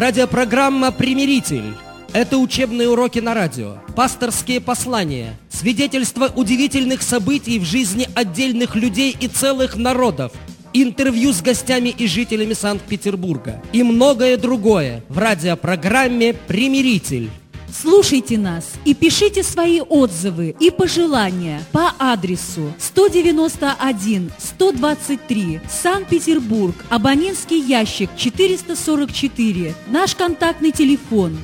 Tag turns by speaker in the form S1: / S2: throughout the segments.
S1: Радиопрограмма «Примиритель». Это учебные уроки на радио, пасторские послания, свидетельства удивительных событий в жизни отдельных людей и целых народов, интервью с гостями и жителями Санкт-Петербурга и многое другое в радиопрограмме «Примиритель».
S2: Слушайте нас и пишите свои отзывы и пожелания по адресу 191-123, Санкт-Петербург, абонентский ящик 444, наш контактный телефон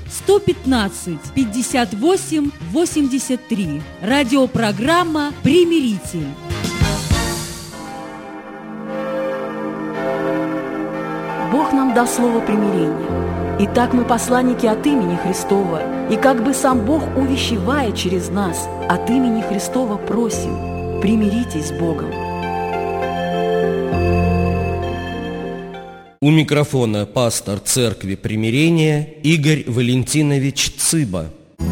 S2: 115-58-83, радиопрограмма «Примиритель».
S3: Бог нам дал слово примирения. Итак, мы посланники от имени Христова, и как бы сам Бог увещевая через нас, от имени Христова просим, примиритесь с Богом.
S1: У микрофона пастор Церкви Примирения Игорь Валентинович Цыба.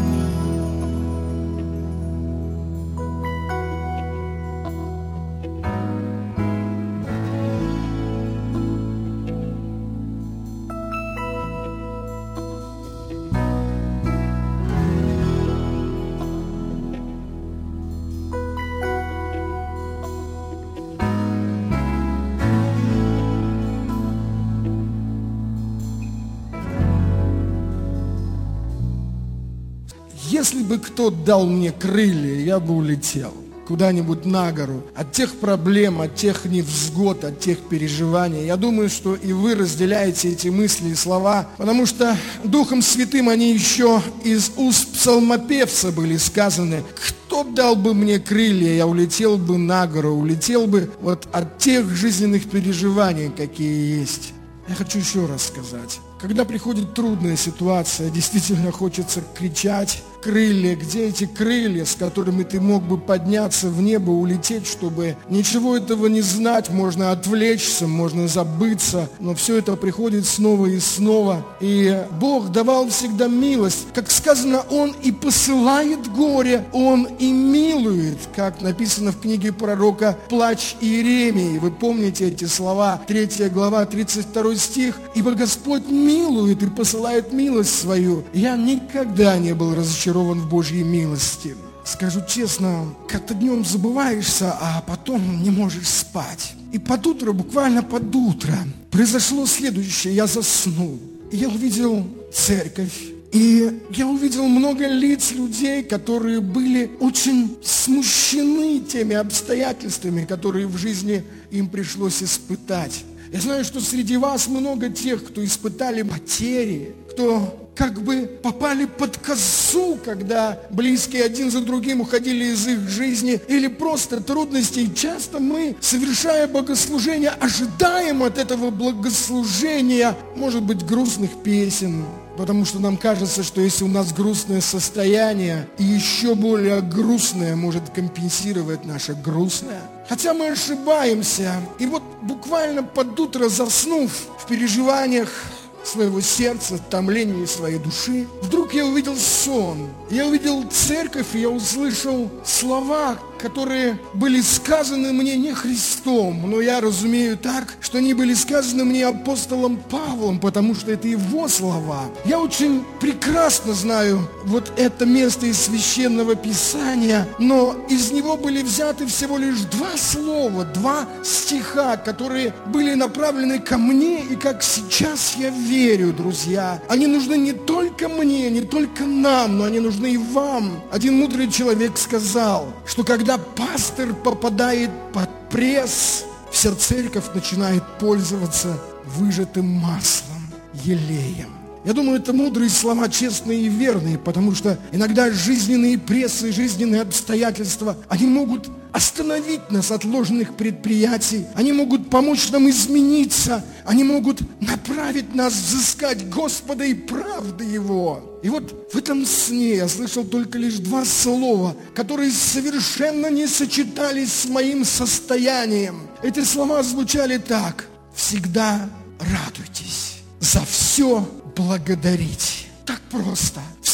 S4: Если бы кто дал мне крылья, я бы улетел куда-нибудь на гору. От тех проблем, от тех невзгод, от тех переживаний. Я думаю, что и вы разделяете эти мысли и слова, потому что Духом Святым они еще из уст псалмопевца были сказаны. Кто дал бы мне крылья, я улетел бы на гору, улетел бы вот от тех жизненных переживаний, какие есть. Я хочу еще раз сказать. Когда приходит трудная ситуация, действительно хочется кричать: крылья, где эти крылья, с которыми ты мог бы подняться в небо, улететь, чтобы ничего этого не знать, можно отвлечься, можно забыться, но все это приходит снова и снова. И Бог давал всегда милость. Как сказано, Он и посылает горе, Он и милует, как написано в книге пророка «Плач Иеремии». Вы помните эти слова, 3 глава, 32 стих. «Ибо Господь милует и посылает милость свою». Я никогда не был разочарован в Божьей милости. Скажу честно, как-то днем забываешься, а потом не можешь спать. И под утро, буквально под утро, произошло следующее. Я заснул. И я увидел церковь. И я увидел много лиц людей, которые были очень смущены теми обстоятельствами, которые в жизни им пришлось испытать. Я знаю, что среди вас много тех, кто испытали потери, кто как бы попали под косу, когда близкие один за другим уходили из их жизни, или просто трудности. И часто мы, совершая богослужение, ожидаем от этого богослужения, может быть, грустных песен, потому что нам кажется, что если у нас грустное состояние, и еще более грустное может компенсировать наше грустное. Хотя мы ошибаемся. И вот буквально под утро, заснув в переживаниях своего сердца, томлении своей души, вдруг я увидел сон. Я увидел церковь, и я услышал слова, которые были сказаны мне не Христом, но я разумею так, что они были сказаны мне апостолом Павлом, потому что это его слова. Я очень прекрасно знаю вот это место из Священного Писания, но из него были взяты всего лишь 2 слова, 2 стиха, которые были направлены ко мне, и как сейчас я верю, друзья, они нужны не только мне, не только нам, но они нужны и вам. Один мудрый человек сказал, что когда пастор попадает под пресс, вся церковь начинает пользоваться выжатым маслом, елеем. Я думаю, это мудрые слова, честные и верные, потому что иногда жизненные прессы, жизненные обстоятельства, они могут остановить нас от ложных предприятий, они могут помочь нам измениться, они могут направить нас взыскать Господа и правды Его. И вот в этом сне я слышал только лишь 2 слова, которые совершенно не сочетались с моим состоянием. Эти слова звучали так: всегда радуйтесь, за все благодарите. Так просто.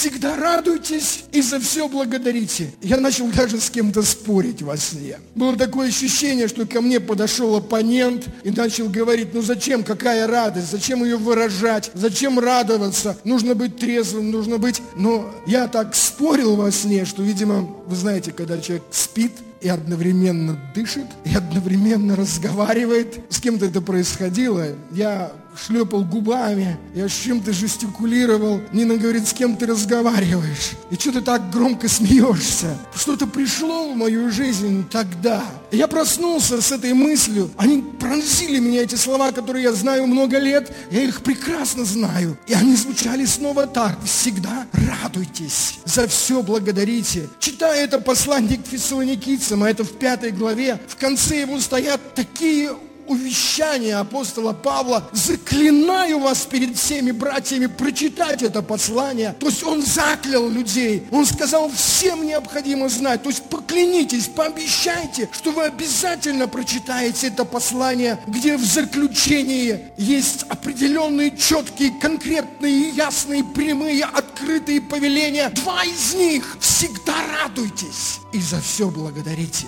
S4: всегда радуйтесь и за все благодарите. Я начал даже с кем-то спорить во сне. Было такое ощущение, что ко мне подошел оппонент и начал говорить, ну зачем, какая радость, зачем ее выражать, зачем радоваться, нужно быть трезвым, нужно быть... Но я так спорил во сне, что, видимо, вы знаете, когда человек спит и одновременно дышит, и одновременно разговаривает, с кем-то это происходило, я шлепал губами, я с чем-то жестикулировал. Нина говорит, с кем ты разговариваешь? И что ты так громко смеешься? Что-то пришло в мою жизнь тогда. И я проснулся с этой мыслью. Они пронзили меня, эти слова, которые я знаю много лет. Я их прекрасно знаю. И они звучали снова так. Всегда радуйтесь, за все благодарите. Читая это послание к Фессалоникийцам, а это в 5 главе, в конце его стоят такие увещание апостола Павла: заклинаю вас перед всеми братьями прочитать это послание. То есть он заклял людей, он сказал, всем необходимо знать. То есть поклянитесь, пообещайте, что вы обязательно прочитаете это послание, где в заключении есть определенные, четкие, конкретные, ясные, прямые, открытые повеления. 2 из них: всегда радуйтесь и за все благодарите.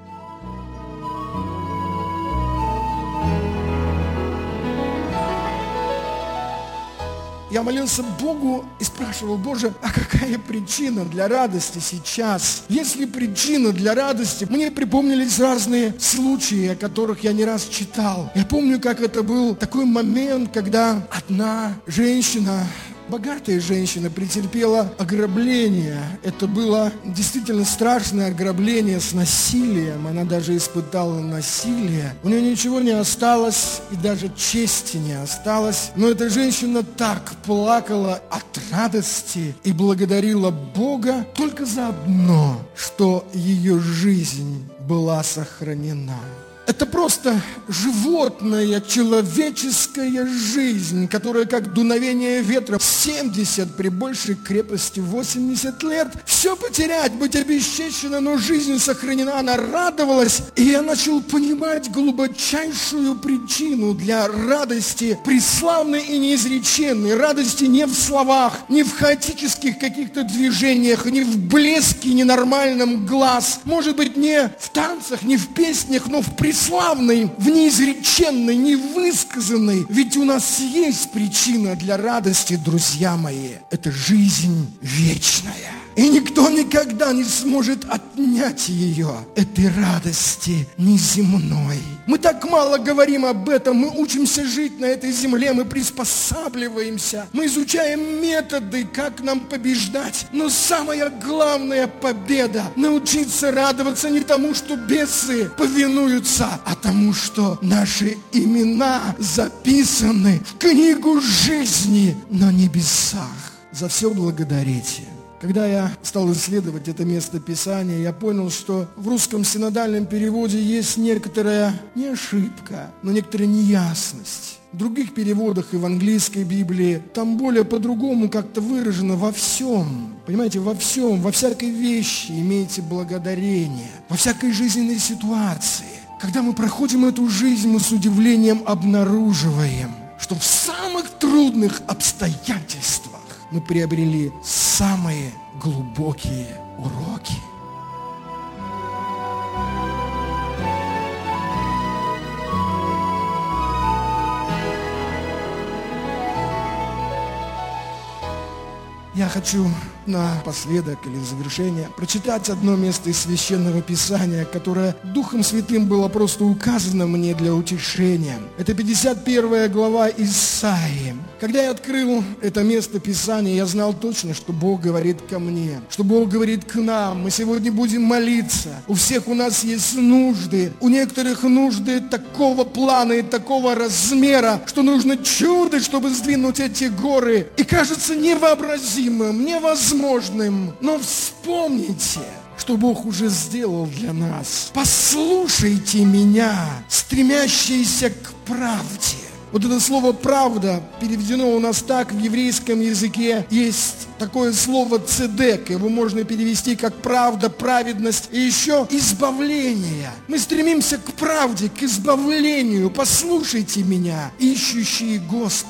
S4: Я молился Богу и спрашивал: Боже, а какая причина для радости сейчас? Есть ли причина для радости? Мне припомнились разные случаи, о которых я не раз читал. Я помню, как это был такой момент, когда одна женщина, богатая женщина, претерпела ограбление. Это было действительно страшное ограбление с насилием. Она даже испытала насилие. У нее ничего не осталось, и даже чести не осталось. Но эта женщина так плакала от радости и благодарила Бога только за одно, что ее жизнь была сохранена. Это просто животная, человеческая жизнь, которая как дуновение ветра, 70 при большей крепости 80 лет. Все потерять, быть обесчещена, но жизнь сохранена, она радовалась. И я начал понимать глубочайшую причину для радости, преславной и неизреченной. Радости не в словах, не в хаотических каких-то движениях, не в блеске ненормальном глаз. Может быть, не в танцах, не в песнях, но в преславной, в неизреченной, невысказанной. Ведь у нас есть причина для радости, друзья мои. Это жизнь вечная. И никто никогда не сможет отнять ее, этой радости неземной. Мы так мало говорим об этом, мы учимся жить на этой земле, мы приспосабливаемся, мы изучаем методы, как нам побеждать. Но самая главная победа – научиться радоваться не тому, что бесы повинуются, а тому, что наши имена записаны в книгу жизни на небесах. За все благодарите. Когда я стал исследовать это место Писания, я понял, что в русском синодальном переводе есть некоторая не ошибка, но некоторая неясность. В других переводах и в английской Библии там более по-другому как-то выражено: во всем. Понимаете, во всем, во всякой вещи имейте благодарение, во всякой жизненной ситуации. Когда мы проходим эту жизнь, мы с удивлением обнаруживаем, что в самых трудных обстоятельствах мы приобрели самые глубокие уроки. Я хочу напоследок или в завершение прочитать одно место из Священного Писания, которое Духом Святым было просто указано мне для утешения. Это 51 глава Исаии. Когда я открыл это место Писания, я знал точно, что Бог говорит ко мне, что Бог говорит к нам. Мы сегодня будем молиться. У всех у нас есть нужды. У некоторых нужды такого плана и такого размера, что нужно чудо, чтобы сдвинуть эти горы. И кажется невообразимым, невозможным. Но вспомните, что Бог уже сделал для нас. Послушайте меня, стремящиеся к правде. Вот это слово «правда» переведено у нас так в еврейском языке. Есть такое слово «цедек». Его можно перевести как «правда», «праведность» и еще «избавление». Мы стремимся к правде, к избавлению. Послушайте меня, ищущие Господа.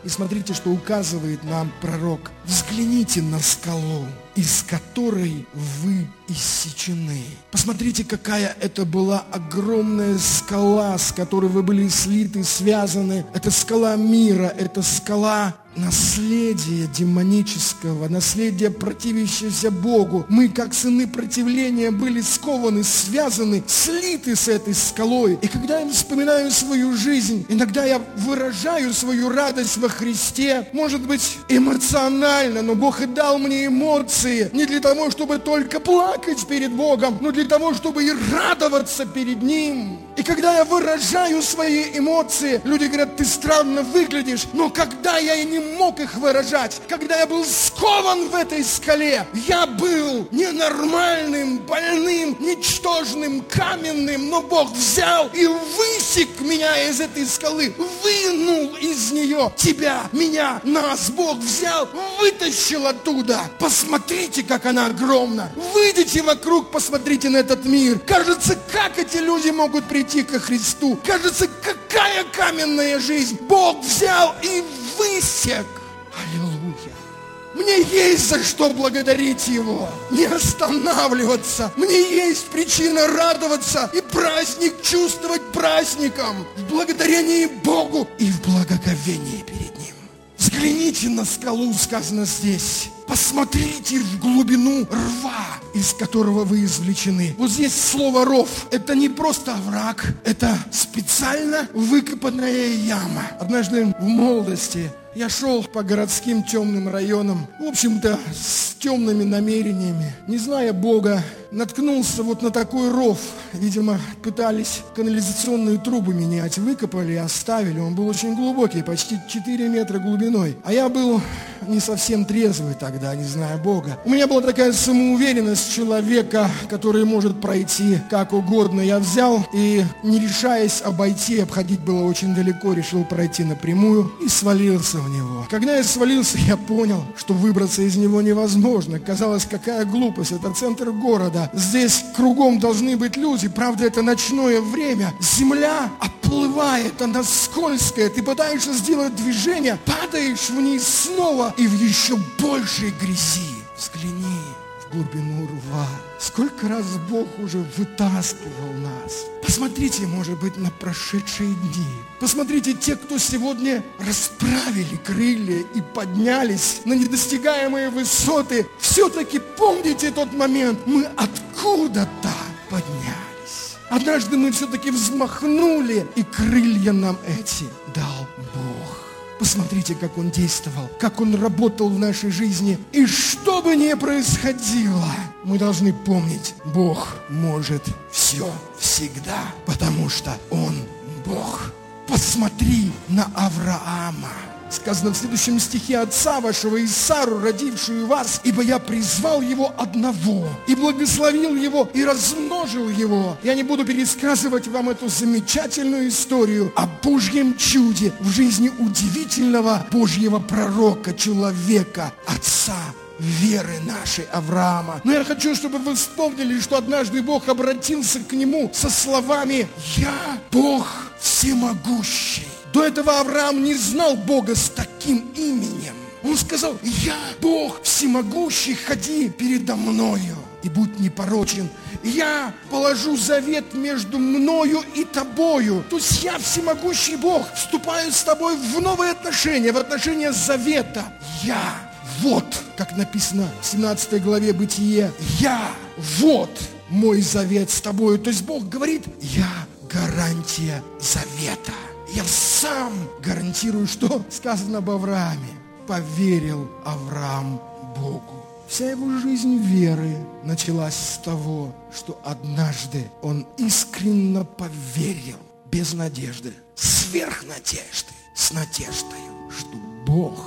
S4: И смотрите, что указывает нам пророк. Взгляните на скалу, из которой вы иссечены. Посмотрите, какая это была огромная скала, с которой вы были слиты, связаны. Это скала мира, это скала наследия демонического, наследия, противящегося Богу. Мы, как сыны противления, были скованы, связаны, слиты с этой скалой. И когда я вспоминаю свою жизнь, иногда я выражаю свою радость во Христе, может быть, эмоционально, но Бог и дал мне эмоции не для того, чтобы только плакать перед Богом, но для того, чтобы и радоваться перед Ним. И когда я выражаю свои эмоции, люди говорят: ты странно выглядишь. Но когда я и не мог их выражать, когда я был скован в этой скале, я был ненормальным, больным, ничтожным, каменным, но Бог взял и высек меня из этой скалы, вынул из нее тебя, меня, нас. Бог взял, вытащил оттуда. Посмотрите, как она огромна. Выйдите вокруг, посмотрите на этот мир. Кажется, как эти люди могут прийти ко Христу. Кажется, какая каменная жизнь. Бог взял и высек. Аллилуйя. Мне есть за что благодарить Его, не останавливаться. Мне есть причина радоваться и праздник чувствовать праздником, в благодарении Богу и в благоговении перед Ним. Взгляните на скалу, сказано здесь. Посмотрите в глубину рва, из которого вы извлечены. Вот здесь слово ров. Это не просто овраг, это специально выкопанная яма. Однажды в молодости я шел по городским темным районам, в общем-то, с темными намерениями. Не зная Бога, наткнулся вот на такой ров. Видимо, пытались канализационные трубы менять. Выкопали и оставили. Он был очень глубокий, почти 4 метра глубиной. А я был не совсем трезвый тогда, не зная Бога. У меня была такая самоуверенность человека, который может пройти как угодно. Я взял и, не решаясь обойти, обходить было очень далеко, решил пройти напрямую и свалился в него. Когда я свалился, я понял, что выбраться из него невозможно. Казалось, какая глупость, это центр города. Здесь кругом должны быть люди, правда, это ночное время. Земля оплывает, она скользкая, ты пытаешься сделать движение, падаешь вниз снова и в еще большей грязи. Взгляни в глубину рва. Сколько раз Бог уже вытаскивал нас. Посмотрите, может быть, на прошедшие дни. Посмотрите, те, кто сегодня расправили крылья и поднялись на недостигаемые высоты. Все-таки помните тот момент, мы откуда-то поднялись. Однажды мы все-таки взмахнули, и крылья нам эти дал Бог. Посмотрите, как Он действовал, как Он работал в нашей жизни. И что бы ни происходило, мы должны помнить, Бог может все всегда, потому что Он Бог. Посмотри на Авраама. Сказано в следующем стихе: отца вашего и Сару, родившую вас, ибо я призвал его одного, и благословил его, и размножил его. Я не буду пересказывать вам эту замечательную историю о Божьем чуде в жизни удивительного Божьего пророка, человека, отца веры нашей Авраама. Но я хочу, чтобы вы вспомнили, что однажды Бог обратился к нему со словами: «Я Бог всемогущий». До этого Авраам не знал Бога с таким именем. Он сказал: «Я Бог всемогущий, ходи передо мною и будь непорочен. Я положу завет между мною и тобою». То есть я, всемогущий Бог, вступаю с тобой в новые отношения, в отношения завета. Я вот, как написано в 17 главе Бытие, я вот мой завет с тобою. То есть Бог говорит: я гарантия завета. Я сам гарантирую, что сказано об Аврааме. Поверил Авраам Богу. Вся его жизнь веры началась с того, что однажды он искренне поверил, без надежды, сверх надежды, с надеждой, что Бог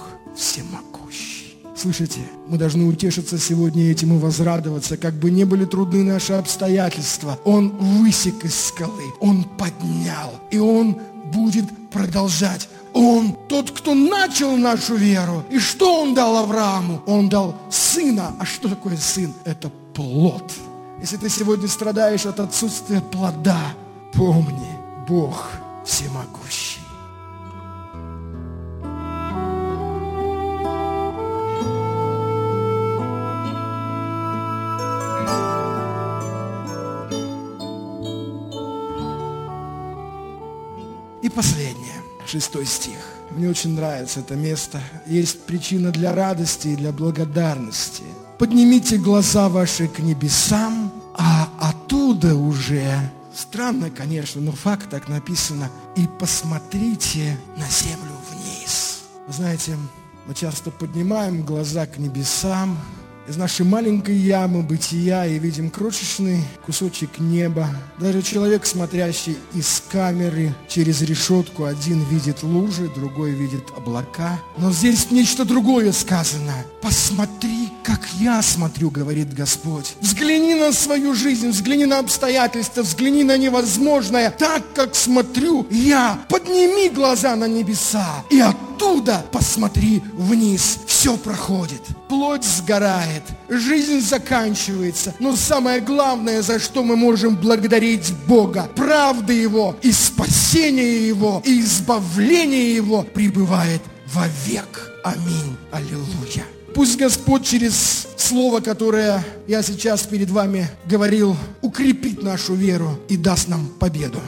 S4: всемогущий. Слышите, мы должны утешиться сегодня этим и возрадоваться, как бы не были трудны наши обстоятельства. Он высек из скалы, Он поднял, и Он будет продолжать. Он тот, кто начал нашу веру. И что Он дал Аврааму? Он дал сына. А что такое сын? Это плод. Если ты сегодня страдаешь от отсутствия плода, помни, Бог всемогущий. И последнее, 6 стих. Мне очень нравится это место. Есть причина для радости и для благодарности. Поднимите глаза ваши к небесам, а оттуда уже, странно, конечно, но факт так написано, и посмотрите на землю вниз. Вы знаете, мы часто поднимаем глаза к небесам, из нашей маленькой ямы бытия и видим крошечный кусочек неба. Даже человек, смотрящий из камеры через решетку, один видит лужи, другой видит облака. Но здесь нечто другое сказано. Посмотри, как я смотрю, говорит Господь. Взгляни на свою жизнь, взгляни на обстоятельства, взгляни на невозможное, так, как смотрю я. Подними глаза на небеса и оттуда посмотри вниз. Все проходит, плоть сгорает, жизнь заканчивается. Но самое главное, за что мы можем благодарить Бога, правда Его и спасение Его, и избавление Его пребывает вовек. Аминь. Аллилуйя. Пусть Господь через слово, которое я сейчас перед вами говорил, укрепит нашу веру и даст нам победу.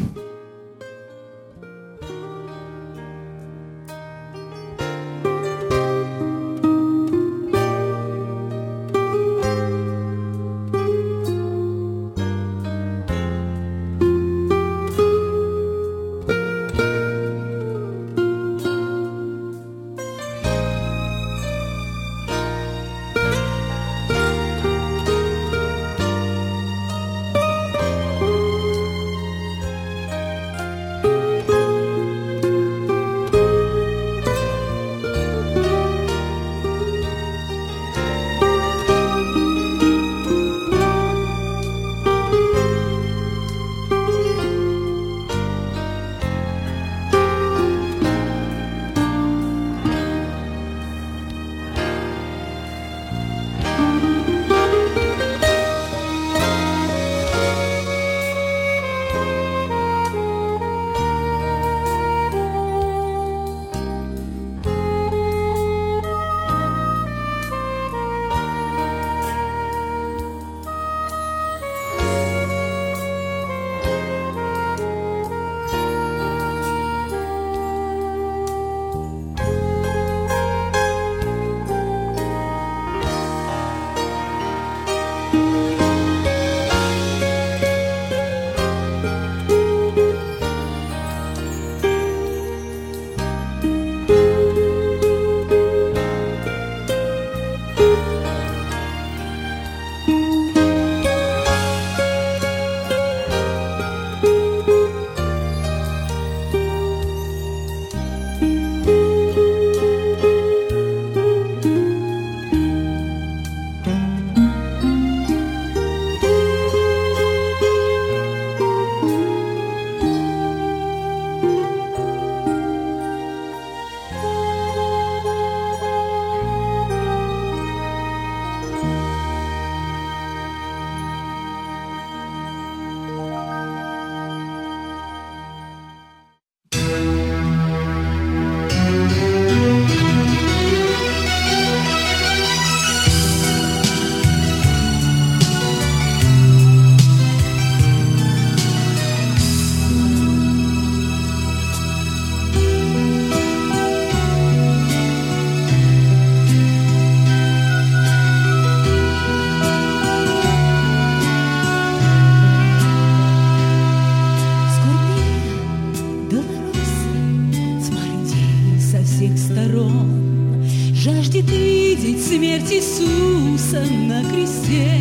S2: смерть Иисуса на кресте.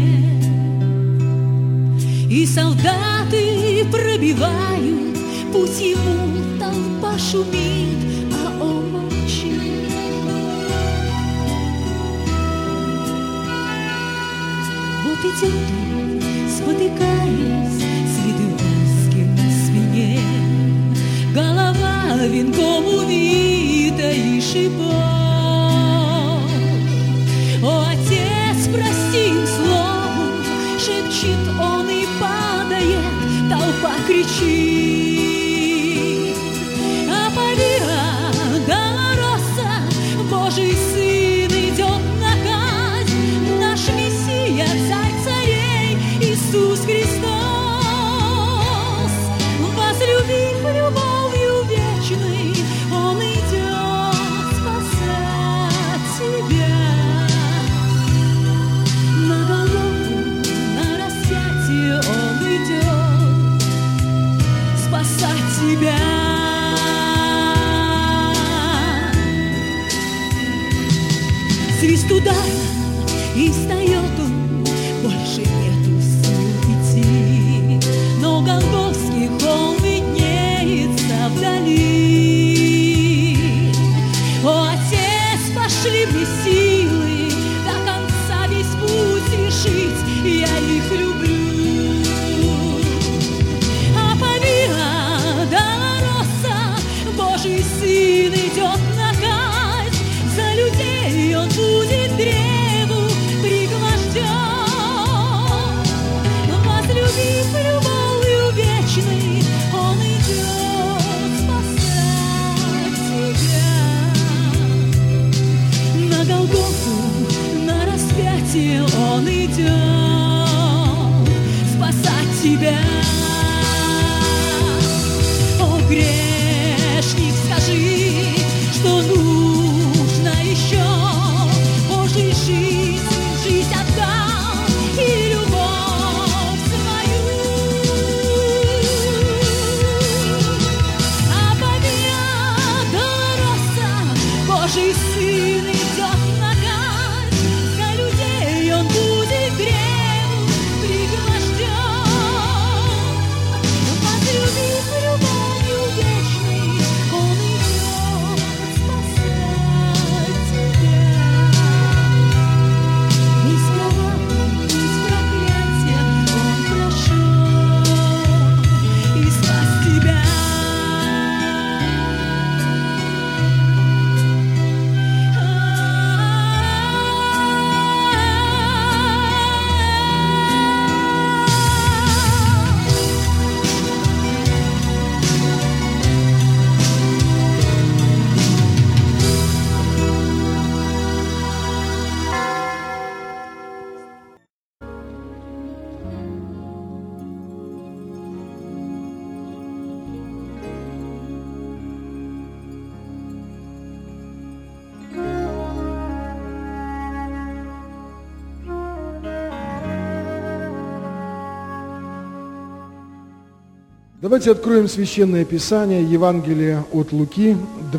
S2: И солдаты пробивают путь ему, толпа шумит, а он молчит. Вот идет он, спотыкаясь, следы маски на спине, голова венком увита и шипов. О, Отец, прости им словом, шепчет он и падает, толпа кричит. А Виа Долороса, Божий Сын идет на казнь, наш Мессия, Царь царей, Иисус Христос, возлюбив любовью верь. тебя. Свист удара, и встает он, больше нету сил идти, но Голгофский холм виднеется вдали. О, Отец, пошли мне силы до конца весь путь решить, я их люблю. А по Виа Долороса Божий Сын идет на казнь, за людей он будет древу пригвожден. Возлюбив любовью вечной, он идет спасать тебя. На Голгофу, на распятие он идет спасать тебя. О, грешник, скажи, что нужно еще. Божьей жизнь отдал и любовь свою. А по Виа Долороса Божий Сын идет на казнь, за людей он будет древу пригвожден. Возлюбив любовью вечной, он идет спасать тебя. Из кровавых, из проклятия он прошел и спас тебя.
S4: Давайте откроем Священное Писание, Евангелие от Луки,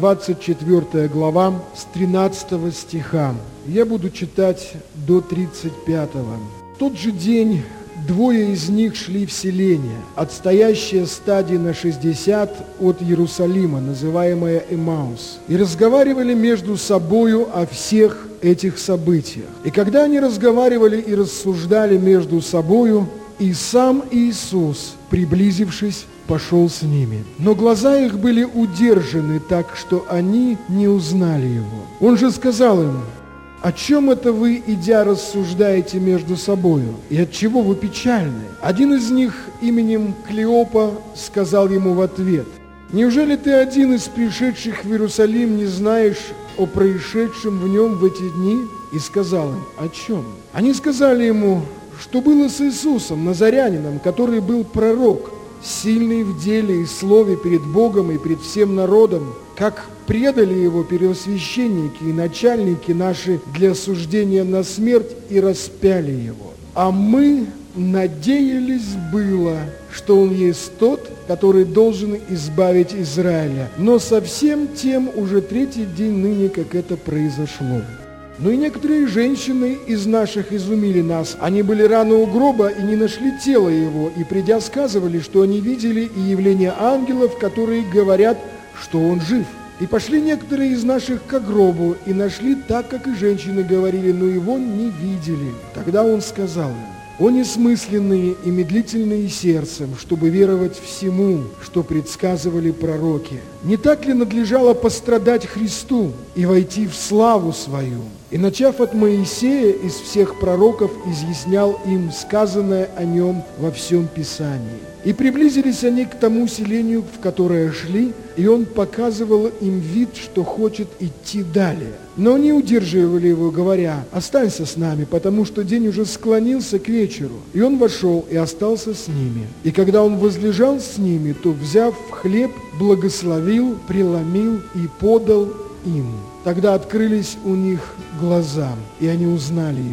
S4: 24 глава, с 13 стиха. Я буду читать до 35. В тот же день двое из них шли в селение, отстоящее стадии на 60 от Иерусалима, называемое Эмаус, и разговаривали между собою о всех этих событиях. И когда они разговаривали и рассуждали между собою, и сам Иисус, приблизившись, пошел с ними. Но глаза их были удержаны так, что они не узнали его. Он же сказал им: «О чем это вы, идя, рассуждаете между собою? И отчего вы печальны?» Один из них именем Клеопа сказал ему в ответ: «Неужели ты один из пришедших в Иерусалим не знаешь о происшедшем в нем в эти дни?» И сказал им: «О чем?» Они сказали ему: «Что было с Иисусом, Назарянином, который был пророк, сильный в деле и слове перед Богом и пред всем народом, как предали его первосвященники и начальники наши для осуждения на смерть и распяли его. А мы надеялись было, что он есть тот, который должен избавить Израиля. Но совсем тем уже третий день ныне, как это произошло. Но и некоторые женщины из наших изумили нас. Они были рано у гроба и не нашли тела его, и придя сказывали, что они видели и явление ангелов, которые говорят, что он жив. И пошли некоторые из наших к гробу и нашли так, как и женщины говорили, но его не видели. Тогда он сказал им: «О несмысленные и медлительные сердцем, чтобы веровать всему, что предсказывали пророки! Не так ли надлежало пострадать Христу и войти в славу свою?» И, начав от Моисея, из всех пророков изъяснял им сказанное о нем во всем Писании. И приблизились они к тому селению, в которое шли, и он показывал им вид, что хочет идти далее. Но они удерживали его, говоря: «Останься с нами, потому что день уже склонился к вечеру». И он вошел и остался с ними. И когда он возлежал с ними, то, взяв хлеб, благословил, преломил и подал им. Тогда открылись у них глаза, и они узнали его.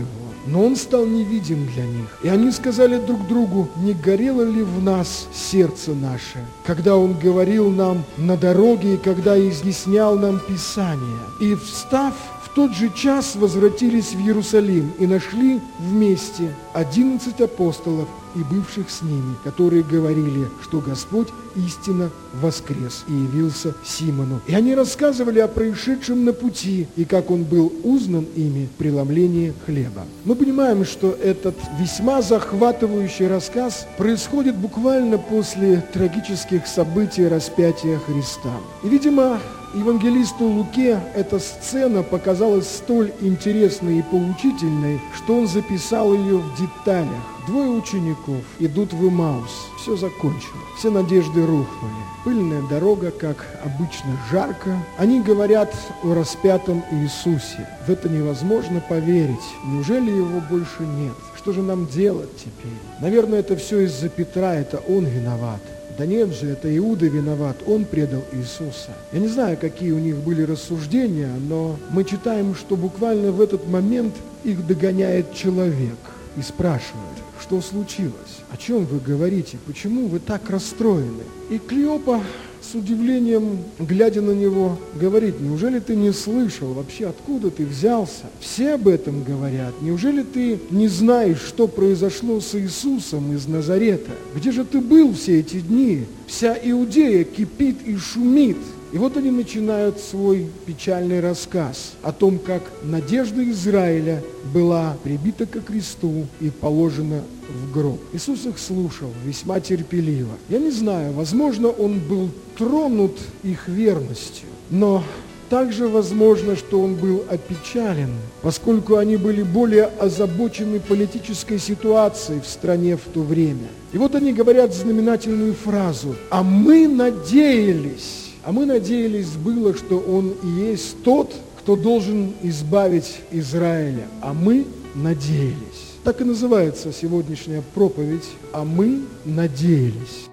S4: но он стал невидим для них. И они сказали друг другу: не горело ли в нас сердце наше, когда он говорил нам на дороге и когда изъяснял нам Писание? И встав, в тот же час возвратились в Иерусалим и нашли вместе 11 апостолов и бывших с ними, которые говорили, что Господь истинно воскрес и явился Симону. И они рассказывали о происшедшем на пути и как он был узнан ими при ломлении хлеба. Мы понимаем, что этот весьма захватывающий рассказ происходит буквально после трагических событий распятия Христа. И, видимо, евангелисту Луке эта сцена показалась столь интересной и поучительной, что он записал ее в деталях. 2 учеников идут в Эмаус. Все закончено. Все надежды рухнули. Пыльная дорога, как обычно, жарко. Они говорят о распятом Иисусе. В это невозможно поверить. Неужели его больше нет? Что же нам делать теперь? Наверное, это все из-за Петра, это он виноват. Да нет же, это Иуда виноват, он предал Иисуса. Я не знаю, какие у них были рассуждения, но мы читаем, что буквально в этот момент их догоняет человек и спрашивает: что случилось? О чем вы говорите? Почему вы так расстроены? И Клеопа с удивлением, глядя на него, говорит: неужели ты не слышал вообще, откуда ты взялся? Все об этом говорят. Неужели ты не знаешь, что произошло с Иисусом из Назарета? Где же ты был все эти дни? Вся Иудея кипит и шумит. И вот они начинают свой печальный рассказ о том, как надежда Израиля была прибита ко кресту и положена в гроб. Иисус их слушал весьма терпеливо. Я не знаю, возможно, он был тронут их верностью, но также возможно, что он был опечален, поскольку они были более озабочены политической ситуацией в стране в то время. И вот они говорят знаменательную фразу: «А мы надеялись». А мы надеялись было, что он и есть тот, кто должен избавить Израиля. А мы надеялись. Так и называется сегодняшняя проповедь: «А мы надеялись».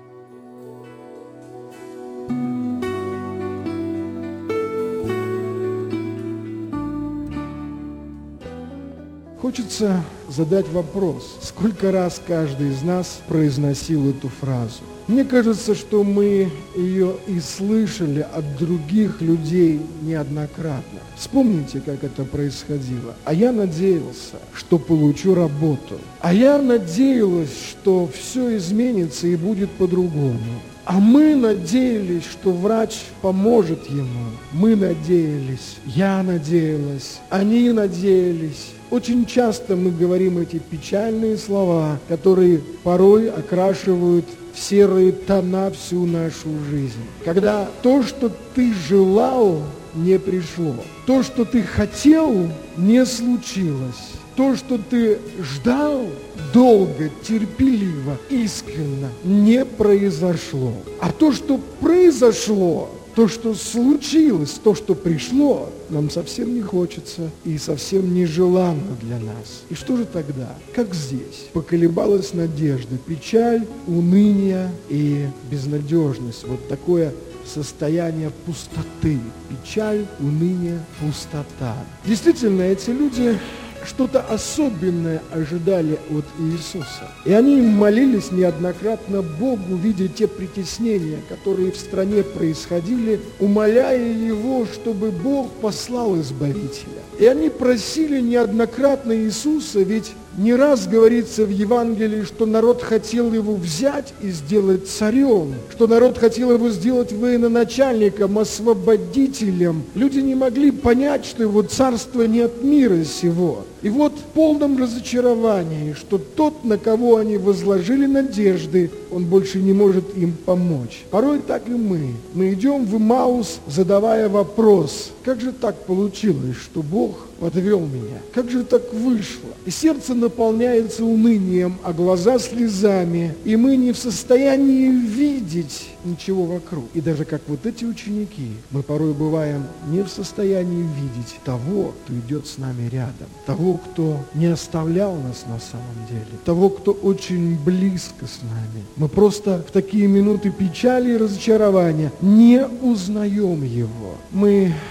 S4: Хочется задать вопрос: сколько раз каждый из нас произносил эту фразу? Мне кажется, что мы ее и слышали от других людей неоднократно. Вспомните, как это происходило. А я надеялся, что получу работу. А я надеялась, что все изменится и будет по-другому. А мы надеялись, что врач поможет ему. Мы надеялись, я надеялась, они надеялись. Очень часто мы говорим эти печальные слова, которые порой окрашивают в серые тона всю нашу жизнь. Когда то, что ты желал, не пришло. То, что ты хотел, не случилось. То, что ты ждал долго, терпеливо, искренно, не произошло. А то, что произошло, то, что случилось, то, что пришло, нам совсем не хочется и совсем нежеланно для нас. И что же тогда? Как здесь? Поколебалась надежда, печаль, уныние и безнадежность. Вот такое состояние пустоты. Печаль, уныние, пустота. Действительно, эти люди что-то особенное ожидали от Иисуса. И они молились неоднократно Богу, видя те притеснения, которые в стране происходили, умоляя Его, чтобы Бог послал Избавителя. И они просили неоднократно Иисуса, ведь не раз говорится в Евангелии, что народ хотел его взять и сделать царем, что народ хотел его сделать военачальником, освободителем. Люди не могли понять, что его царство не от мира сего. И вот в полном разочаровании, что тот, на кого они возложили надежды, он больше не может им помочь. Порой так и мы. Мы идем в Эмаус, задавая вопрос: как же так получилось, что Бог подвел меня? Как же так вышло? И сердце наполняется унынием, а глаза слезами, и мы не в состоянии видеть ничего вокруг. И даже как вот эти ученики, мы порой бываем не в состоянии видеть того, кто идет с нами рядом, того, кто не оставлял нас на самом деле, того, кто очень близко с нами. Мы просто в такие минуты печали и разочарования не узнаем его. Мы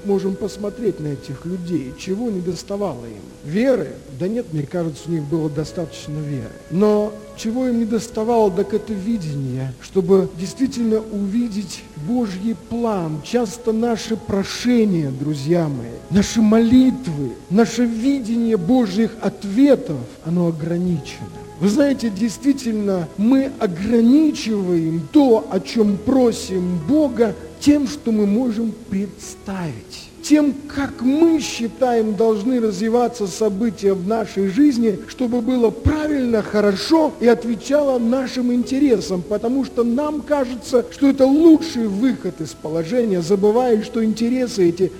S4: можем посмотреть на этих людей, чего недоставало им? Веры? Да нет, мне кажется, у них было достаточно веры. Но чего им недоставало, так это видение, чтобы действительно увидеть Божий план. Часто наши прошения, друзья мои, наши молитвы, наше видение Божьих ответов, оно ограничено. Вы знаете, действительно, мы ограничиваем то, о чем просим Бога, тем, что мы можем представить. Тем, как мы считаем, должны развиваться события в нашей жизни, чтобы было правильно, хорошо и отвечало нашим интересам, потому что нам кажется, что это лучший выход из положения, забывая, что интересы эти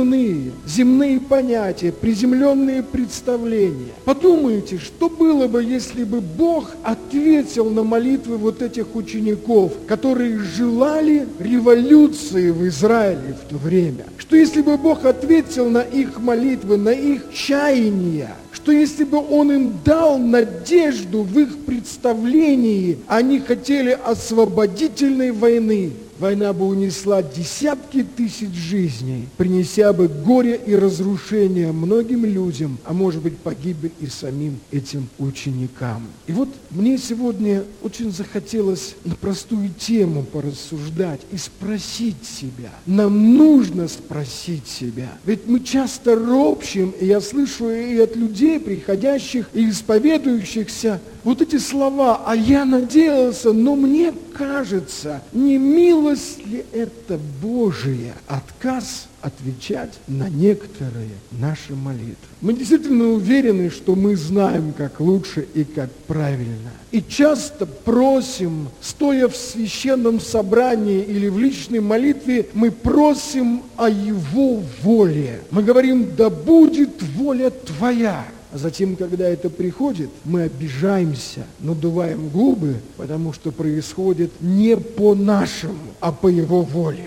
S4: земные понятия, приземленные представления. Подумайте, что было бы, если бы Бог ответил на молитвы вот этих учеников, которые желали революции в Израиле в то время? Что если бы Бог ответил на их молитвы, на их чаяния, что если бы Он им дал надежду в их представлении, они хотели освободительной войны, война бы унесла десятки тысяч жизней, принеся бы горе и разрушение многим людям, а может быть погибель и самим этим ученикам. И вот мне сегодня очень захотелось на простую тему порассуждать и спросить себя. Нам нужно спросить себя. Ведь мы часто ропщим, и я слышу и от людей, приходящих и исповедующихся, вот эти слова: «А я надеялся, но мне кажется, не милость ли это Божия?» Отказ отвечать на некоторые наши молитвы. Мы действительно уверены, что мы знаем, как лучше и как правильно. И часто просим, стоя в священном собрании или в личной молитве, мы просим о Его воле. Мы говорим: «Да будет воля Твоя». А затем, когда это приходит, мы обижаемся, надуваем губы, потому что происходит не по-нашему, а по Его воле.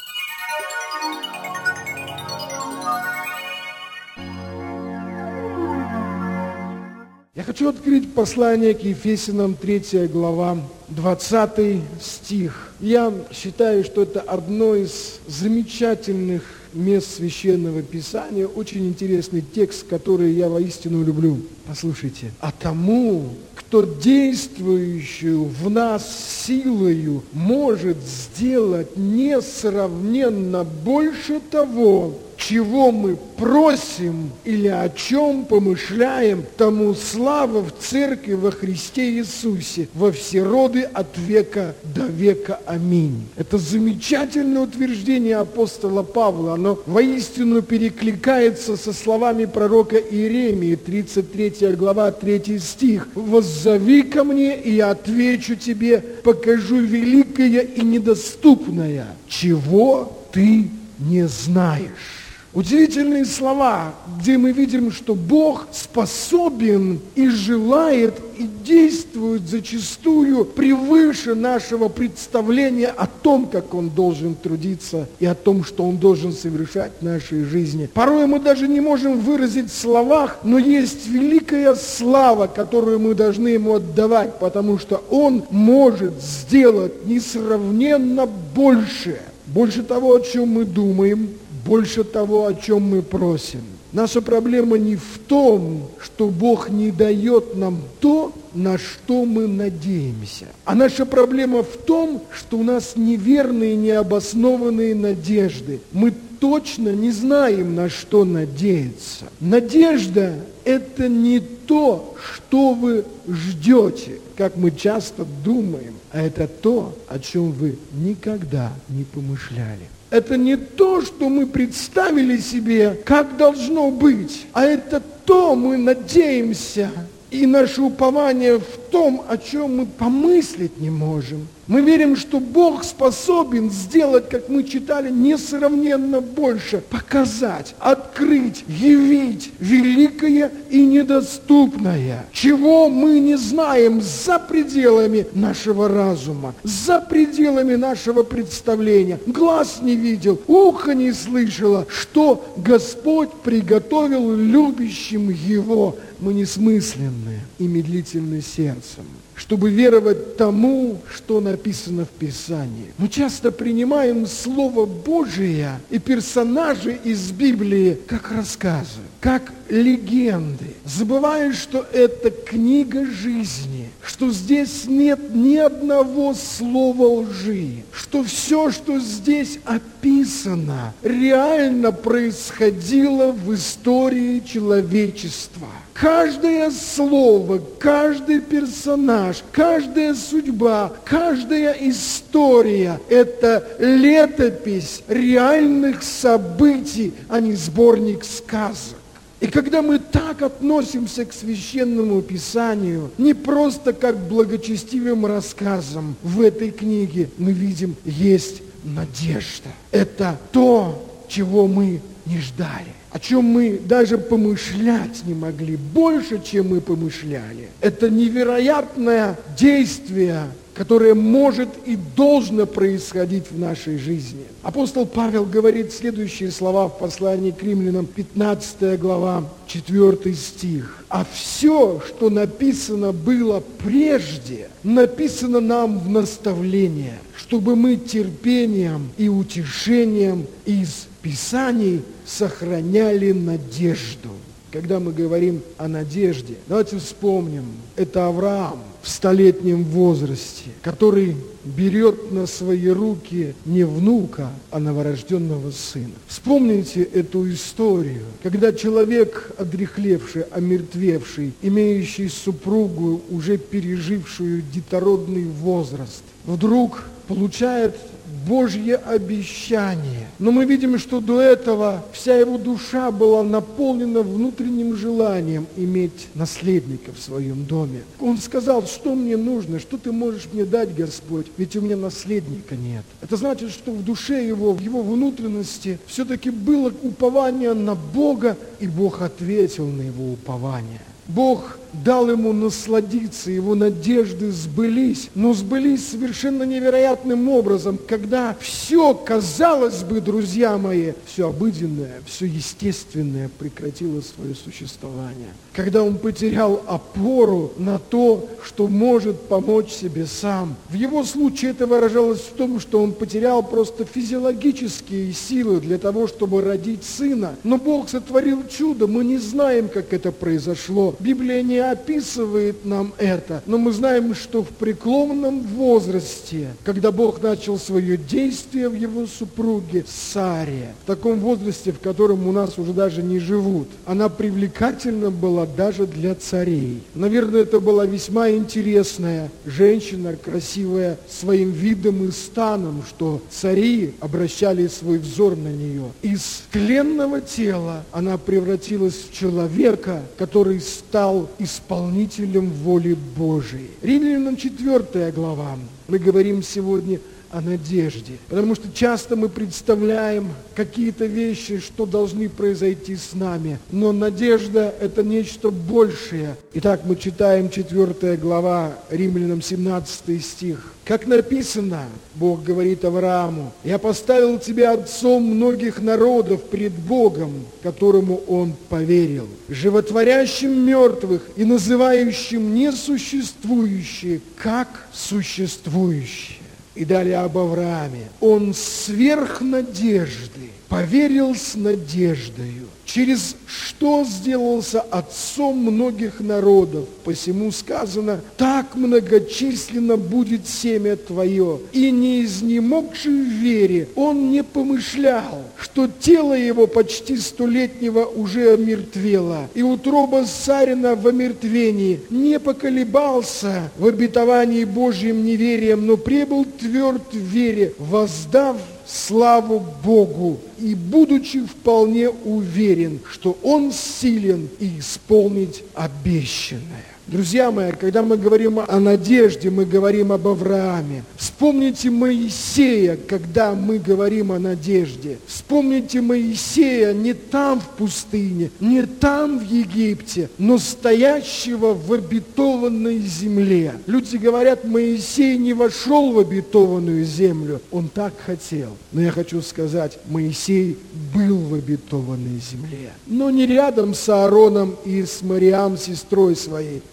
S4: Я хочу открыть послание к Ефесянам, 3 глава, 20 стих. Я считаю, что это одно из замечательных мест Священного Писания, очень интересный текст, который я воистину люблю. Послушайте. «А тому, кто действующую в нас силою может сделать несравненно больше того, чего мы просим или о чем помышляем, тому слава в Церкви во Христе Иисусе во все роды от века до века. Аминь». Это замечательное утверждение апостола Павла. Оно воистину перекликается со словами пророка Иеремии, 33 глава, 3 стих. «Воззови ко мне, и я отвечу тебе, покажу великое и недоступное, чего ты не знаешь». Удивительные слова, где мы видим, что Бог способен и желает, и действует зачастую превыше нашего представления о том, как Он должен трудиться, и о том, что Он должен совершать в нашей жизни. Порой мы даже не можем выразить в словах, но есть великая слава, которую мы должны Ему отдавать, потому что Он может сделать несравненно больше. Больше того, о чем мы думаем, больше того, о чем мы просим. Наша проблема не в том, что Бог не дает нам то, на что мы надеемся. А наша проблема в том, что у нас неверные, необоснованные надежды. Мы точно не знаем, на что надеяться. Надежда – это не то, что вы ждете, как мы часто думаем, а это то, о чем вы никогда не помышляли. Это не то, что мы представили себе, как должно быть, а это то, мы надеемся, и наше упование в том, о чем мы помыслить не можем. Мы верим, что Бог способен сделать, как мы читали, несравненно больше, показать, открыть, явить великое и недоступное, чего мы не знаем за пределами нашего разума, за пределами нашего представления. Глаз не видел, ухо не слышало, что Господь приготовил любящим Его. Мы несмысленные и медлительны сердцем. чтобы веровать тому, что написано в Писании. Мы часто принимаем Слово Божие и персонажи из Библии как рассказы, как легенды, забывая, что это книга жизни, что здесь нет ни одного слова лжи, что все, что здесь описано, реально происходило в истории человечества. Каждое слово, каждый персонаж, каждая судьба, каждая история – это летопись реальных событий, а не сборник сказок. И когда мы так относимся к Священному Писанию, не просто как к благочестивым рассказам, в этой книге мы видим, есть надежда. Это то, чего мы не ждали, о чем мы даже помышлять не могли, больше, чем мы помышляли. Это невероятное действие, которое может и должно происходить в нашей жизни. Апостол Павел говорит следующие слова в послании к Римлянам, 15 глава, 4 стих. «А все, что написано было прежде, написано нам в наставление, чтобы мы терпением и утешением из Писаний сохраняли надежду». Когда мы говорим о надежде, давайте вспомним, это Авраам в 100-летнем возрасте, который берет на свои руки не внука, а новорожденного сына. Вспомните эту историю, когда человек, одряхлевший, омертвевший, имеющий супругу, уже пережившую детородный возраст, вдруг получает Божье обещание. Но мы видим, что до этого вся его душа была наполнена внутренним желанием иметь наследника в своем доме. Он сказал, что мне нужно, что ты можешь мне дать, Господь, ведь у меня наследника нет. Это значит, что в душе его, в его внутренности все-таки было упование на Бога, и Бог ответил на его упование. Бог дал ему насладиться, его надежды сбылись, но сбылись совершенно невероятным образом, когда все, казалось бы, друзья мои, все обыденное, все естественное прекратило свое существование. Когда он потерял опору на то, что может помочь себе сам. В его случае это выражалось в том, что он потерял просто физиологические силы для того, чтобы родить сына. Но Бог сотворил чудо, мы не знаем, как это произошло. Библия не описывает нам это, но мы знаем, что в преклонном возрасте, когда Бог начал свое действие в его супруге Саре, в таком возрасте, в котором у нас уже даже не живут, она привлекательна была даже для царей. Наверное, это была весьма интересная женщина, красивая своим видом и станом, что цари обращали свой взор на нее. Из тленного тела она превратилась в человека, который стал исполнителем воли Божией. Римлянам 4 глава. Мы говорим сегодня о надежде, потому что часто мы представляем какие-то вещи, что должны произойти с нами, но надежда – это нечто большее. Итак, мы читаем 4 глава, Римлянам 17 стих. Как написано, Бог говорит Аврааму: «Я поставил тебя отцом многих народов пред Богом, которому он поверил, животворящим мертвых и называющим несуществующие, как существующие». И далее об Аврааме. Он сверх надежды поверил с надеждою, через что сделался отцом многих народов. Посему сказано: так многочисленно будет семя твое. И не изнемогший в вере, он не помышлял, что тело его почти 100-летнего уже омертвело, и утроба Сарина в омертвении, не поколебался в обетовании Божьим неверием, но пребыл тверд в вере, воздав славу Богу, и будучи вполне уверен, что Он силен и исполнить обещанное. Друзья мои, когда мы говорим о надежде, мы говорим об Аврааме. Вспомните Моисея, когда мы говорим о надежде. Вспомните Моисея не там в пустыне, не там в Египте, но стоящего в обетованной земле. Люди говорят, Моисей не вошел в обетованную землю. Он так хотел. Но я хочу сказать, Моисей был в обетованной земле. Но не рядом с Аароном и с Мариам, сестрой своей,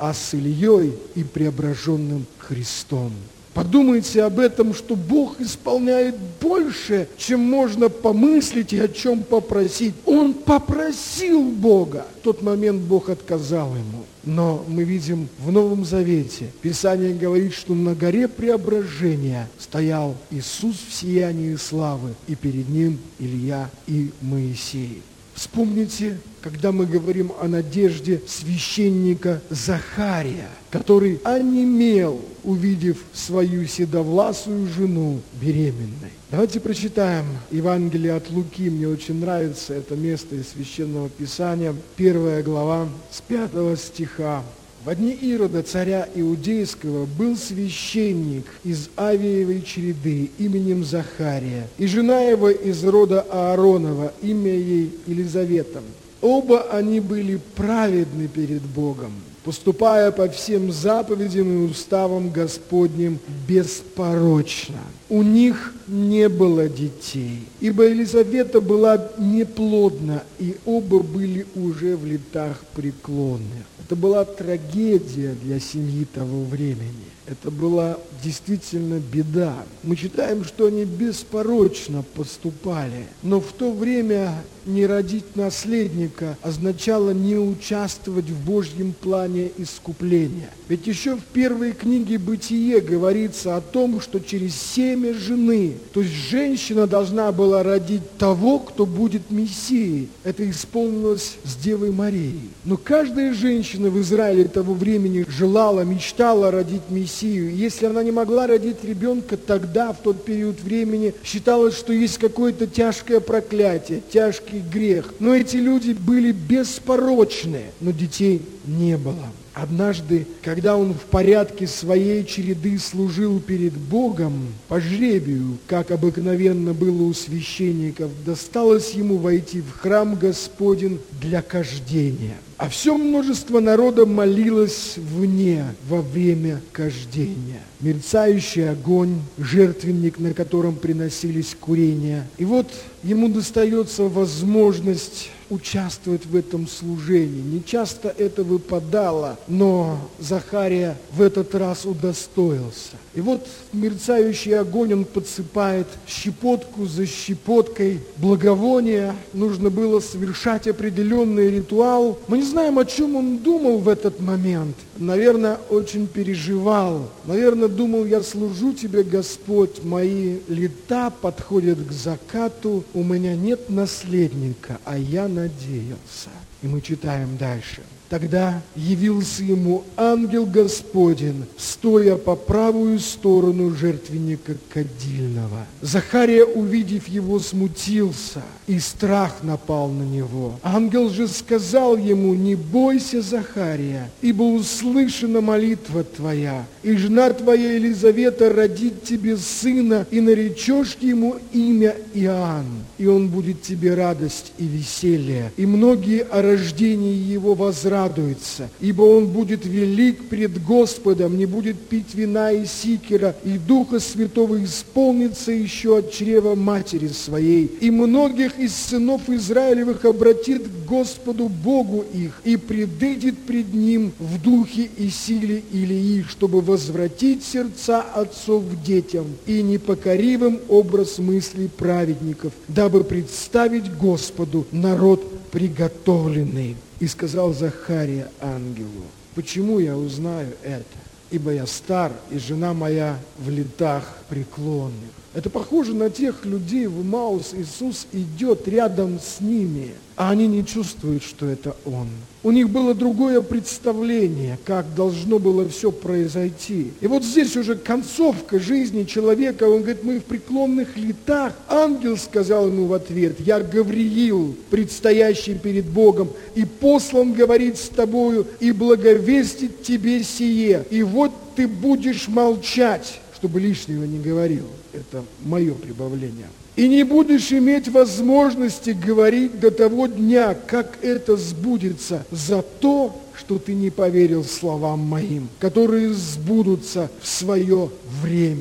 S4: а с Ильей и преображенным Христом. Подумайте об этом, что Бог исполняет больше, чем можно помыслить и о чем попросить. Он попросил Бога. В тот момент Бог отказал ему. Но мы видим в Новом Завете, Писание говорит, что на горе преображения стоял Иисус в сиянии славы, и перед ним Илья и Моисей. Вспомните, когда мы говорим о надежде священника Захария, который онемел, увидев свою седовласую жену беременной. Давайте прочитаем Евангелие от Луки. Мне очень нравится это место из Священного Писания. 1 глава с 5 стиха. В дни Ирода, царя Иудейского, был священник из Авиевой череды именем Захария, и жена его из рода Ааронова, имя ей Елизавета. Оба они были праведны перед Богом, поступая по всем заповедям и уставам Господним беспорочно. У них не было детей, ибо Елизавета была неплодна, и оба были уже в летах преклонных. Это была трагедия для семьи того времени. Это была действительно беда. Мы читаем, что они беспорочно поступали. Но в то время не родить наследника означало не участвовать в Божьем плане искупления. Ведь еще в первой книге «Бытие» говорится о том, что через семя жены, то есть женщина должна была родить того, кто будет Мессией. Это исполнилось с Девой Марией. Но каждая женщина в Израиле того времени желала, мечтала родить Мессию. Если она не могла родить ребенка, тогда, в тот период времени, считалось, что есть какое-то тяжкое проклятие, тяжкий грех. Но эти люди были беспорочны, но детей не было. Однажды, когда он в порядке своей череды служил перед Богом, по жребию, как обыкновенно было у священников, досталось ему войти в храм Господень для кождения. А все множество народа молилось вне во время кождения. Мерцающий огонь, жертвенник, на котором приносились курения. И вот ему достается возможность участвовать в этом служении. Не часто это выпадало, но Захария в этот раз удостоился. И вот мерцающий огонь он подсыпает щепотку за щепоткой благовония. Нужно было совершать определенный ритуал. Мы не знаем, о чем он думал в этот момент. Наверное, очень переживал. Наверное, думал: я служу тебе, Господь, мои лета подходят к закату, у меня нет наследника, а я надеялся. И мы читаем дальше. Тогда явился ему ангел Господень, стоя по правую сторону жертвенника кадильного. Захария, увидев его, смутился, и страх напал на него. Ангел же сказал ему: не бойся, Захария, ибо услышана молитва твоя, и жена твоя Елизавета родит тебе сына, и наречешь ему имя Иоанн, и он будет тебе радость и веселье, и многие о рождении его возрадуются, ибо он будет велик пред Господом, не будет пить вина и сикера, и Духа Святого исполнится еще от чрева матери своей. И многих из сынов Израилевых обратит к Господу Богу их, и предыдет пред Ним в духе и силе Илии, чтобы возвратить сердца отцов к детям, и непокоривым образ мыслей праведников, дабы представить Господу народ приготовленный. И сказал Захария ангелу: почему я узнаю это? Ибо я стар, и жена моя в летах преклонных. Это похоже на тех людей в Эмаус. Иисус идет рядом с ними, а они не чувствуют, что это Он. У них было другое представление, как должно было все произойти. И вот здесь уже концовка жизни человека. Он говорит: мы в преклонных летах. Ангел сказал ему в ответ: я Гавриил, предстоящий перед Богом, и послан говорить с тобою и благовестить тебе сие. И вот ты будешь молчать, чтобы лишнего не говорил. Это мое прибавление. И не будешь иметь возможности говорить до того дня, как это сбудется, за то, что ты не поверил словам моим, которые сбудутся в свое время.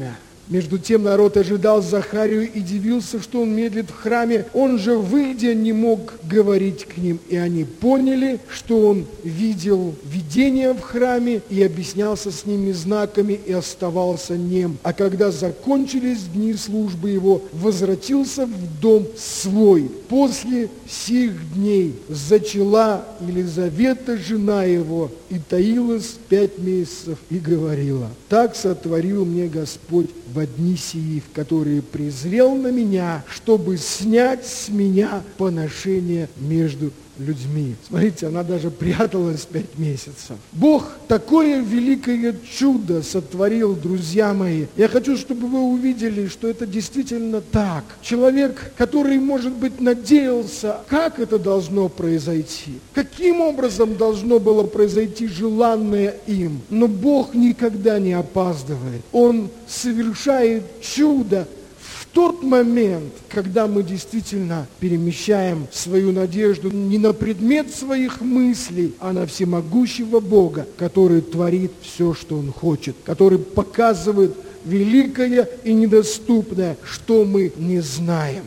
S4: Между тем народ ожидал Захарию и дивился, что он медлит в храме. Он же, выйдя, не мог говорить к ним. И они поняли, что он видел видение в храме и объяснялся с ними знаками и оставался нем. А когда закончились дни службы его, возвратился в дом свой. После сих дней зачала Елизавета, жена его, и таилась 5 месяцев, и говорила: «Так сотворил мне Господь во дни сии, в которые презрел на меня, чтобы снять с меня поношение между людьми». Смотрите, она даже пряталась 5 месяцев. Бог такое великое чудо сотворил, друзья мои. Я хочу, чтобы вы увидели, что это действительно так. Человек, который, может быть, надеялся, как это должно произойти, каким образом должно было произойти желанное им. Но Бог никогда не опаздывает. Он совершает чудо в тот момент, когда мы действительно перемещаем свою надежду не на предмет своих мыслей, а на всемогущего Бога, который творит все, что Он хочет, который показывает великое и недоступное, что мы не знаем.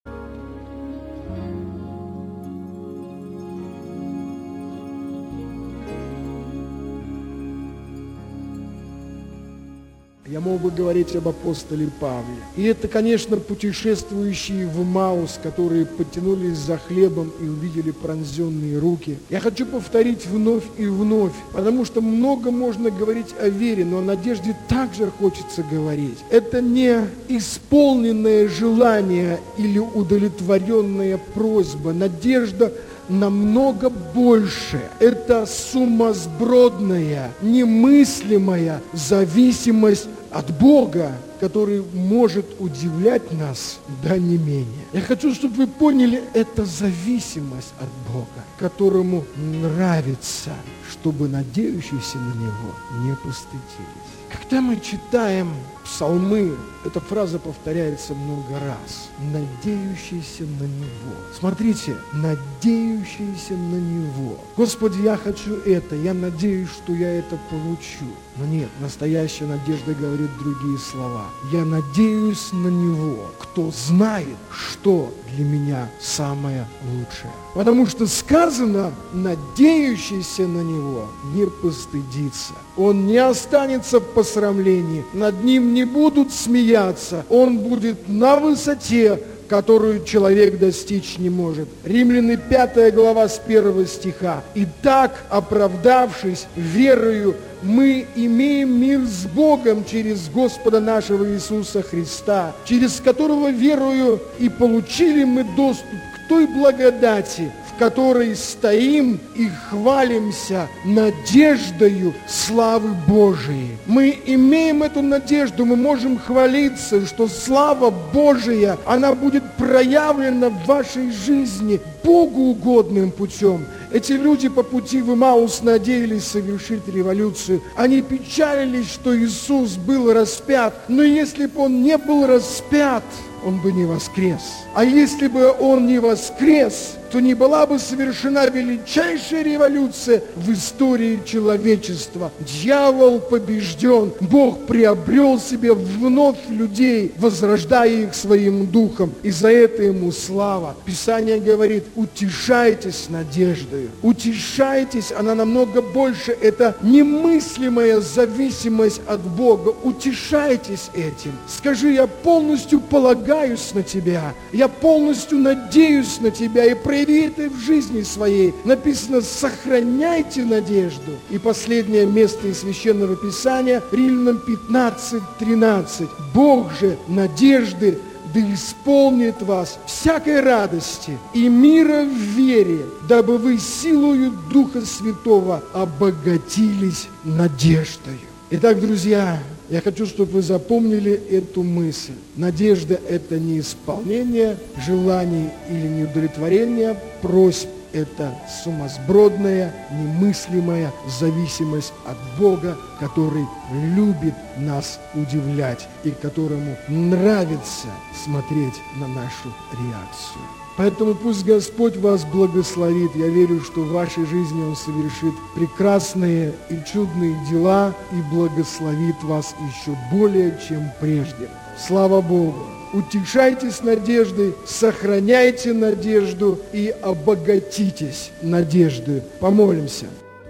S4: Я мог бы говорить об апостоле Павле. И это, конечно, путешествующие в Эмаус, которые потянулись за хлебом и увидели пронзенные руки. Я хочу повторить вновь и вновь, потому что много можно говорить о вере, но о надежде также хочется говорить. Это не исполненное желание или удовлетворенная просьба. Надежда намного больше. Это сумасбродная, немыслимая зависимость от Бога, который может удивлять нас до не менее. Я хочу, чтобы вы поняли, это зависимость от Бога, которому нравится, чтобы надеющиеся на Него не постыдились. Когда мы читаем псалмы, эта фраза повторяется много раз. Надеющийся на Него. Смотрите, надеющийся на Него. Господи, я хочу это, я надеюсь, что я это получу. Но нет, настоящая надежда говорит другие слова. Я надеюсь на Него, кто знает, что для меня самое лучшее. Потому что сказано, надеющийся на Него не постыдится. Он не останется в посрамлении, над ним не будут смеяться, он будет на высоте, которую человек достичь не может. Римляне 5 глава с 1 стиха. «Итак, оправдавшись верою, мы имеем мир с Богом через Господа нашего Иисуса Христа, через которого верою и получили мы доступ к той благодати, в которой стоим и хвалимся надеждою славы Божией». Мы имеем эту надежду, мы можем хвалиться, что слава Божия, она будет проявлена в вашей жизни Богу угодным путем. Эти люди по пути в Эмаус надеялись совершить революцию. Они печалились, что Иисус был распят. Но если бы Он не был распят, Он бы не воскрес. А если бы Он не воскрес, то не была бы совершена величайшая революция в истории человечества. Дьявол побежден. Бог приобрел себе вновь людей, возрождая их своим духом. И за это Ему слава. Писание говорит, утешайтесь надеждой. Утешайтесь, она намного больше. Это немыслимая зависимость от Бога. Утешайтесь этим. Скажи, я полностью полагаюсь на Тебя. Я полностью надеюсь на Тебя. И прояви это в жизни своей. Написано, сохраняйте надежду. И последнее место из Священного Писания, Римлянам 15:13. Бог же надежды да исполнит вас всякой радости и мира в вере, дабы вы силою Духа Святого обогатились надеждою. Итак, друзья, я хочу, чтобы вы запомнили эту мысль. Надежда – это не исполнение желаний или не удовлетворение просьб. Это сумасбродная, немыслимая зависимость от Бога, который любит нас удивлять и которому нравится смотреть на нашу реакцию. Поэтому пусть Господь вас благословит. Я верю, что в вашей жизни Он совершит прекрасные и чудные дела и благословит вас еще более, чем прежде. Слава Богу! Утешайтесь надеждой, сохраняйте надежду и обогатитесь надеждой. Помолимся.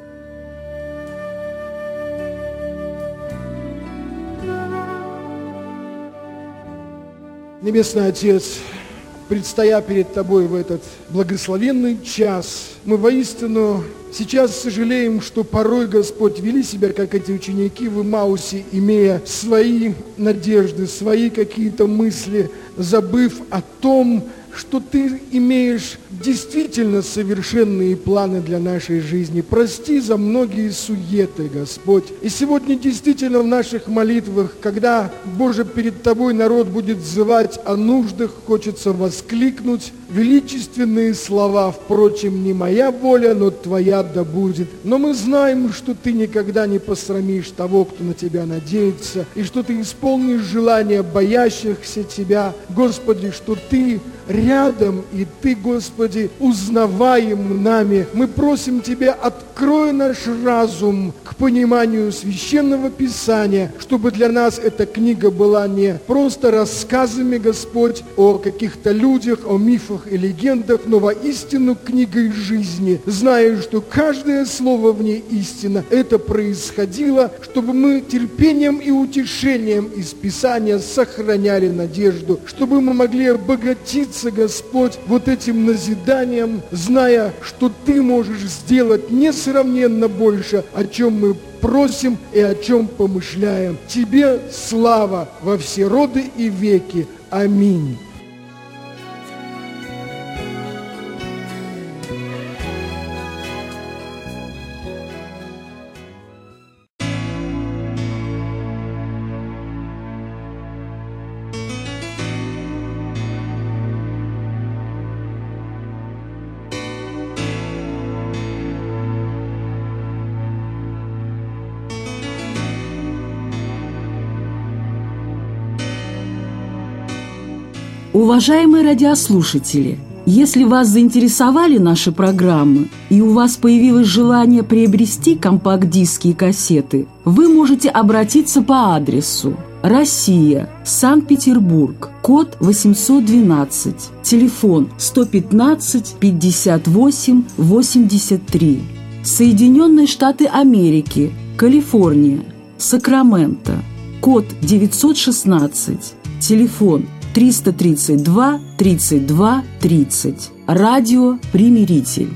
S4: Небесный Отец, предстоя перед Тобой в этот благословенный час, мы воистину сейчас сожалеем, что порой, Господь, вели себя, как эти ученики в Эмаусе, имея свои надежды, свои какие-то мысли, забыв о том, что Ты имеешь действительно совершенные планы для нашей жизни. Прости за многие суеты, Господь. И сегодня действительно в наших молитвах, когда, Боже, перед Тобой народ будет взывать о нуждах, хочется воскликнуть величественные слова: «Впрочем, не моя воля, но Твоя да будет». Но мы знаем, что Ты никогда не посрамишь того, кто на Тебя надеется, и что Ты исполнишь желания боящихся Тебя, Господи, что Ты рядом, и Ты, Господи, узнаваем нами. Мы просим Тебя, открой наш разум к пониманию Священного Писания, чтобы для нас эта книга была не просто рассказами, Господь, о каких-то людях, о мифах и легендах, но воистину книгой жизни, зная, что каждое слово в ней истина. Это происходило, чтобы мы терпением и утешением из Писания сохраняли надежду, чтобы мы могли обогатиться, Господь, вот этим назиданием, зная, что Ты можешь сделать несравненно больше, о чем мы просим и о чем помышляем. Тебе слава во все роды и веки. Аминь.
S3: Уважаемые радиослушатели, если вас заинтересовали наши программы и у вас появилось желание приобрести компакт-диски и кассеты, вы можете обратиться по адресу: Россия, Санкт-Петербург, код 812, телефон 115 58 83. Соединенные Штаты Америки, Калифорния, Сакраменто, код 916, телефон 332 32 30. Радио «Примиритель».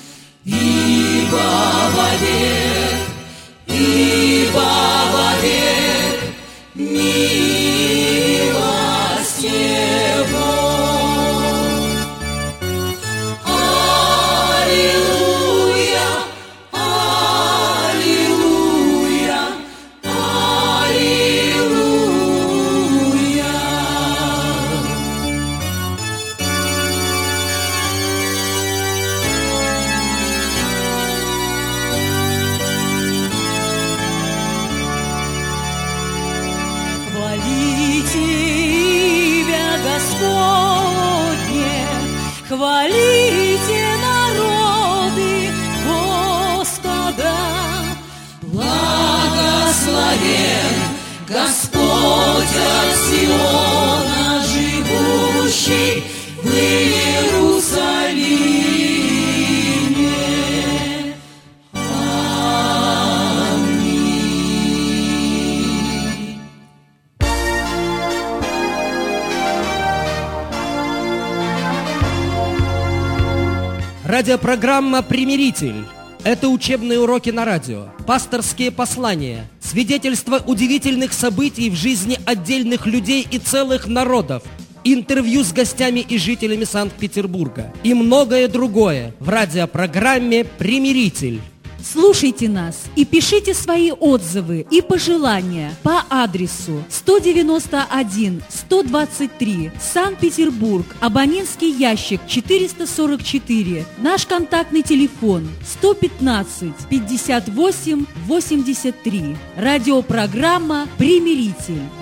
S2: Ибо вовек Господь от Сиона живущий в Иерусалиме. Аминь.
S1: Радиопрограмма «Примиритель». Это учебные уроки на радио, пасторские послания, свидетельства удивительных событий в жизни отдельных людей и целых народов, интервью с гостями и жителями Санкт-Петербурга и многое другое в радиопрограмме «Примиритель».
S2: Слушайте нас и пишите свои отзывы и пожелания по адресу 191-123, Санкт-Петербург, абонентский ящик 444, наш контактный телефон 115-58-83. Радиопрограмма «Примиритель».